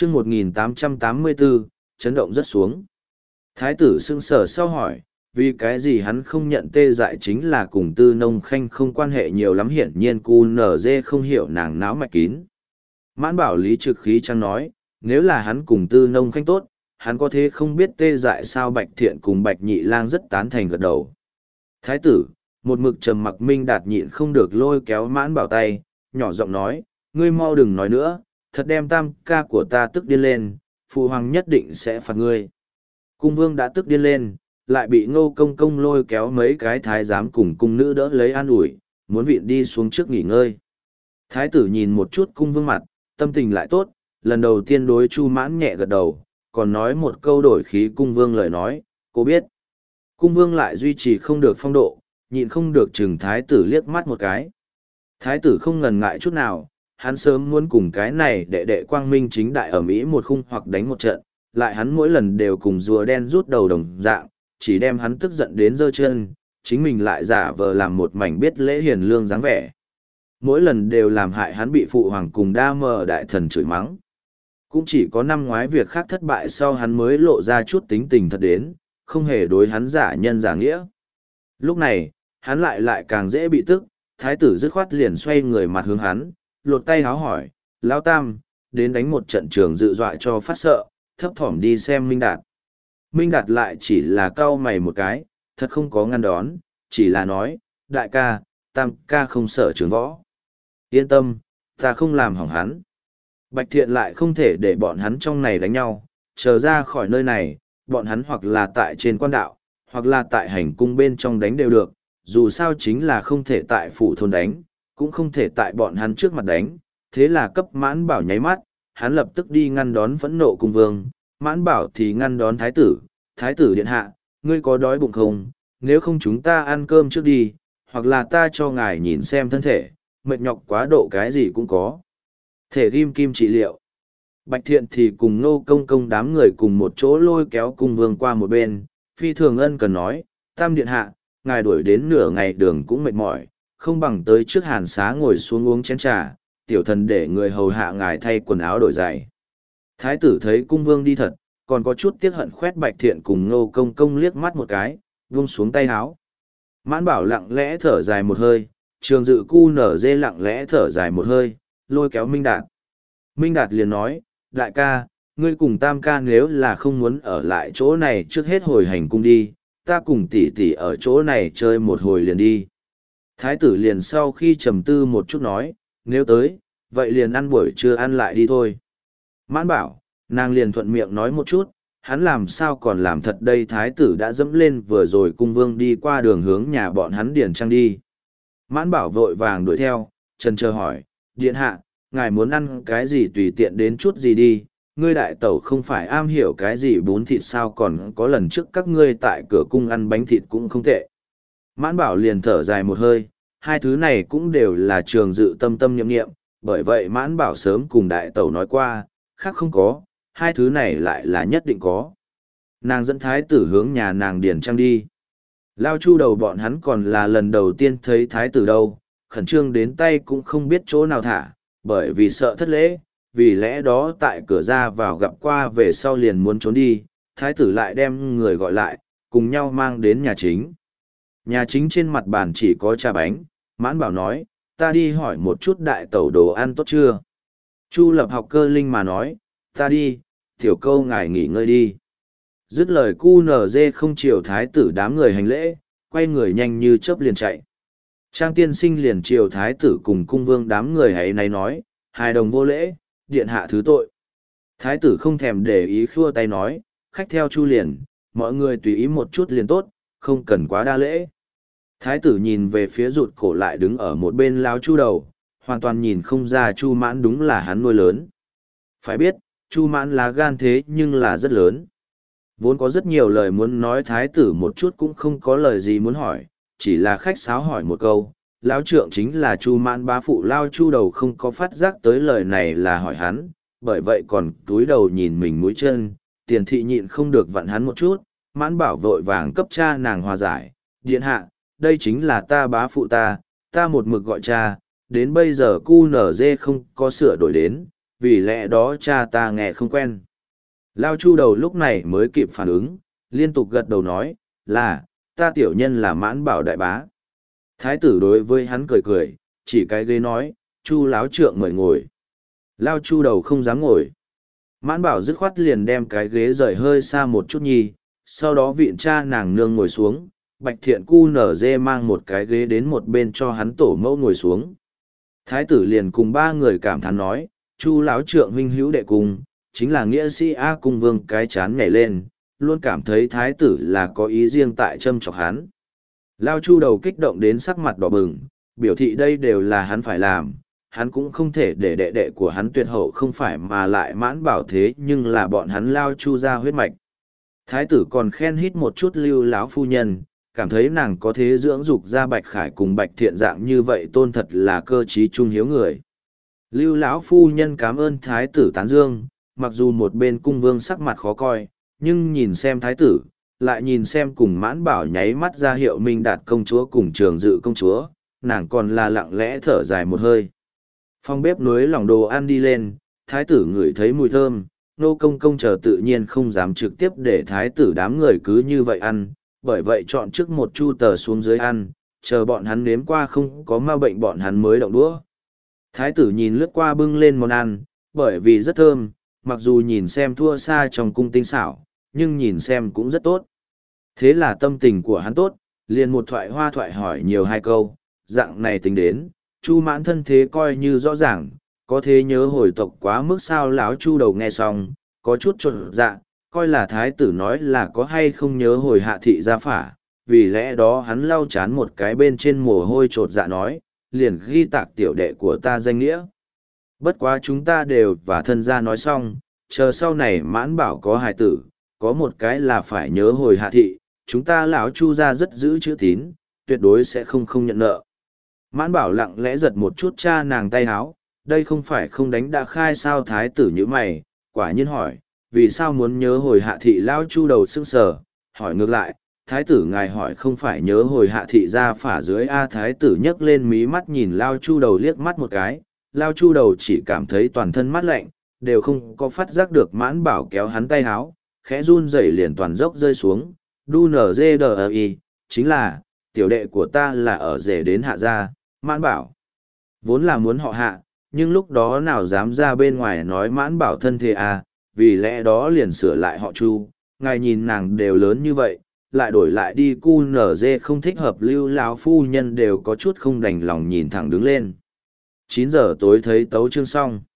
chương 1884, chấn động rất xuống. Thái tử sững sờ sau hỏi, vì cái gì hắn không nhận Tê Dại chính là cùng Tư Nông Khanh không quan hệ nhiều lắm, hiển nhiên cu nở dê không hiểu nàng náo mạch kín. Mãn Bảo lý trực khí trăng nói, nếu là hắn cùng Tư Nông Khanh tốt, hắn có thế không biết Tê Dại sao. Bạch Thiện cùng Bạch Nhị Lang rất tán thành gật đầu. Thái tử, một mực trầm mặc Minh Đạt nhịn không được lôi kéo Mãn Bảo tay, nhỏ giọng nói, ngươi mau đừng nói nữa, thật đem tam ca của ta tức điên lên, phụ hoàng nhất định sẽ phạt ngươi. Cung vương đã tức điên lên, lại bị Ngô Công Công lôi kéo mấy cái thái giám cùng cung nữ đỡ lấy an ủi, muốn viện đi xuống trước nghỉ ngơi. Thái tử nhìn một chút cung vương mặt, tâm tình lại tốt, lần đầu tiên đối Chu Mãn nhẹ gật đầu, còn nói một câu đổi khí cung vương lời nói, cô biết. Cung vương lại duy trì không được phong độ, nhịn không được chừng thái tử liếc mắt một cái. Thái tử không ngần ngại chút nào, hắn sớm muốn cùng cái này đệ đệ quang minh chính đại ở Mỹ một khung hoặc đánh một trận, lại hắn mỗi lần đều cùng rùa đen rút đầu đồng dạng, chỉ đem hắn tức giận đến giơ chân, chính mình lại giả vờ làm một mảnh biết lễ hiền lương dáng vẻ. Mỗi lần đều làm hại hắn bị phụ hoàng cùng đa mờ đại thần chửi mắng. Cũng chỉ có năm ngoái việc khác thất bại sau hắn mới lộ ra chút tính tình thật đến, không hề đối hắn giả nhân giả nghĩa. Lúc này, hắn lại càng dễ bị tức, thái tử dứt khoát liền xoay người mặt hướng hắn, lột tay háo hỏi, Lão Tam, đến đánh một trận trường dự dọa cho phát sợ, thấp thỏm đi xem Minh Đạt. Minh Đạt lại chỉ là cau mày một cái, thật không có ngăn đón, chỉ là nói, đại ca, Tam ca không sợ trường võ. Yên tâm, ta không làm hỏng hắn. Bạch Thiện lại không thể để bọn hắn trong này đánh nhau, chờ ra khỏi nơi này, bọn hắn hoặc là tại trên quan đạo, hoặc là tại hành cung bên trong đánh đều được, dù sao chính là không thể tại phủ thôn đánh, cũng không thể tại bọn hắn trước mặt đánh, thế là cấp Mãn Bảo nháy mắt, hắn lập tức đi ngăn đón phẫn nộ cung vương, Mãn Bảo thì ngăn đón thái tử điện hạ, ngươi có đói bụng không, nếu không chúng ta ăn cơm trước đi, hoặc là ta cho ngài nhìn xem thân thể, mệt nhọc quá độ cái gì cũng có. Thể ghim kim trị liệu. Bạch Thiện thì cùng Ngô Công Công đám người cùng một chỗ lôi kéo cung vương qua một bên, phi thường ân cần nói, Tam điện hạ, ngài đuổi đến nửa ngày đường cũng mệt mỏi, không bằng tới trước hàn xá ngồi xuống uống chén trà, tiểu thần để người hầu hạ ngài thay quần áo đổi giày. Thái tử thấy cung vương đi thật, còn có chút tiếc hận khoét Bạch Thiện cùng Ngô Công Công liếc mắt một cái, vung xuống tay áo. Mãn Bảo lặng lẽ thở dài một hơi, Trường Dự cu nở dê lặng lẽ thở dài một hơi, lôi kéo Minh Đạt. Minh Đạt liền nói, đại ca, ngươi cùng Tam ca nếu là không muốn ở lại chỗ này trước hết hồi hành cung đi, ta cùng tỷ tỷ ở chỗ này chơi một hồi liền đi. Thái tử liền sau khi trầm tư một chút nói, nếu tới, vậy liền ăn buổi trưa ăn lại đi thôi. Mãn Bảo, nàng liền thuận miệng nói một chút, hắn làm sao còn làm thật đây. Thái tử đã dẫm lên vừa rồi cung vương đi qua đường hướng nhà bọn hắn Điền Trang đi. Mãn Bảo vội vàng đuổi theo, trần chờ hỏi, điện hạ, ngài muốn ăn cái gì tùy tiện đến chút gì đi, ngươi đại tẩu không phải am hiểu cái gì bún thịt sao, còn có lần trước các ngươi tại cửa cung ăn bánh thịt cũng không tệ. Mãn Bảo liền thở dài một hơi, hai thứ này cũng đều là Trường Dự tâm tâm nhậm nghiệm, bởi vậy Mãn Bảo sớm cùng đại tẩu nói qua, khác không có, hai thứ này lại là nhất định có. Nàng dẫn thái tử hướng nhà nàng Điền Trang đi. Lao Chu đầu bọn hắn còn là lần đầu tiên thấy thái tử đâu, khẩn trương đến tay cũng không biết chỗ nào thả, bởi vì sợ thất lễ, vì lẽ đó tại cửa ra vào gặp qua về sau liền muốn trốn đi, thái tử lại đem người gọi lại, cùng nhau mang đến nhà chính. Nhà chính trên mặt bàn chỉ có trà bánh, Mãn Bảo nói, ta đi hỏi một chút đại tẩu đồ ăn tốt chưa. Chu Lập học cơ linh mà nói, ta đi, tiểu câu ngài nghỉ ngơi đi. Dứt lời cu nở dê không chiều thái tử đám người hành lễ, quay người nhanh như chớp liền chạy. Trang tiên sinh liền chiều thái tử cùng cung vương đám người ấy này nói, hài đồng vô lễ, điện hạ thứ tội. Thái tử không thèm để ý khua tay nói, khách theo Chu liền, mọi người tùy ý một chút liền tốt, không cần quá đa lễ. Thái tử nhìn về phía rụt cổ lại đứng ở một bên lao Chu đầu, hoàn toàn nhìn không ra Chu Mãn đúng là hắn nuôi lớn. Phải biết, Chu Mãn là gan thế nhưng là rất lớn. Vốn có rất nhiều lời muốn nói, thái tử một chút cũng không có lời gì muốn hỏi, chỉ là khách sáo hỏi một câu. Lão trượng chính là Chu Mãn bá phụ lao Chu đầu không có phát giác tới lời này là hỏi hắn, bởi vậy còn túi đầu nhìn mình mũi chân, Tiền thị nhịn không được vặn hắn một chút, Mãn Bảo vội vàng cấp cha nàng hòa giải, điện hạ, đây chính là ta bá phụ ta một mực gọi cha, đến bây giờ cu nở dê không có sửa đổi đến, vì lẽ đó cha ta nghe không quen. Lao Chu đầu lúc này mới kịp phản ứng, liên tục gật đầu nói, là, ta tiểu nhân là Mãn Bảo đại bá. Thái tử đối với hắn cười cười, chỉ cái ghế nói, Chu láo trượng mời ngồi. Lao Chu đầu không dám ngồi. Mãn Bảo dứt khoát liền đem cái ghế rời hơi xa một chút nhi, sau đó viện cha nàng nương ngồi xuống, Bạch Thiện cu nở dê mang một cái ghế đến một bên cho hắn tổ mẫu ngồi xuống. Thái tử liền cùng ba người cảm thán nói, Chu láo trượng huynh hữu đệ cùng, chính là nghĩa sĩ A Cung Vương cái chán nhảy lên, luôn cảm thấy thái tử là có ý riêng tại châm chọc hắn. Lao Chu đầu kích động đến sắc mặt đỏ bừng, biểu thị đây đều là hắn phải làm, hắn cũng không thể để đệ đệ của hắn tuyệt hậu không phải mà lại Mãn Bảo thế nhưng là bọn hắn Lao Chu ra huyết mạch. Thái tử còn khen hít một chút Lưu láo phu nhân, cảm thấy nàng có thế dưỡng dục ra Bạch Khải cùng Bạch Thiện dạng như vậy tôn thật là cơ trí trung hiếu người. Lưu lão phu nhân cảm ơn thái tử tán dương, mặc dù một bên cung vương sắc mặt khó coi, nhưng nhìn xem thái tử, lại nhìn xem cùng Mãn Bảo nháy mắt ra hiệu Minh Đạt công chúa cùng Trường Dự công chúa, nàng còn là lặng lẽ thở dài một hơi. Phòng bếp núi lỏng đồ ăn đi lên, thái tử ngửi thấy mùi thơm, nô công công chờ tự nhiên không dám trực tiếp để thái tử đám người cứ như vậy ăn, bởi vậy chọn trước một chu tờ xuống dưới ăn, chờ bọn hắn nếm qua không có ma bệnh bọn hắn mới động đũa. Thái tử nhìn lướt qua bưng lên món ăn, bởi vì rất thơm, mặc dù nhìn xem thua xa trong cung tinh xảo, nhưng nhìn xem cũng rất tốt. Thế là tâm tình của hắn tốt, liền một thoại hoa thoại hỏi nhiều hai câu, dạng này tính đến, Chu Mãn thân thế coi như rõ ràng, có thế nhớ hồi tộc quá mức sao láo Chu đầu nghe xong, có chút chột dạ, coi là thái tử nói là có hay không nhớ hồi hạ thị gia phả, vì lẽ đó hắn lau chán một cái bên trên mồ hôi chột dạ nói, liền ghi tạc tiểu đệ của ta danh nghĩa. Bất quá chúng ta đều và thân gia nói xong, chờ sau này Mãn Bảo có hài tử, có một cái là phải nhớ hồi hạ thị, chúng ta lão Chu gia rất giữ chữ tín, tuyệt đối sẽ không nhận nợ. Mãn Bảo lặng lẽ giật một chút cha nàng tay háo, đây không phải không đánh đã khai sao thái tử như mày, quả nhiên hỏi, vì sao muốn nhớ hồi hạ thị lão Chu đầu sững sờ, hỏi ngược lại, thái tử ngài hỏi không phải nhớ hồi hạ thị ra phả dưới A thái tử nhấc lên mí mắt nhìn Lao Chu đầu liếc mắt một cái, Lao Chu đầu chỉ cảm thấy toàn thân mát lạnh, đều không có phát giác được Mãn Bảo kéo hắn tay háo, khẽ run rẩy liền toàn dốc rơi xuống, đu nở dê đờ y, chính là, tiểu đệ của ta là ở rể đến hạ gia, Mãn Bảo. Vốn là muốn họ hạ, nhưng lúc đó nào dám ra bên ngoài nói Mãn Bảo thân thể à, vì lẽ đó liền sửa lại họ Chu, ngài nhìn nàng đều lớn như vậy, lại đổi lại đi cu nở dê không thích hợp Lưu lão phu nhân đều có chút không đành lòng nhìn thẳng đứng lên. 9 giờ tối thấy tấu chương xong.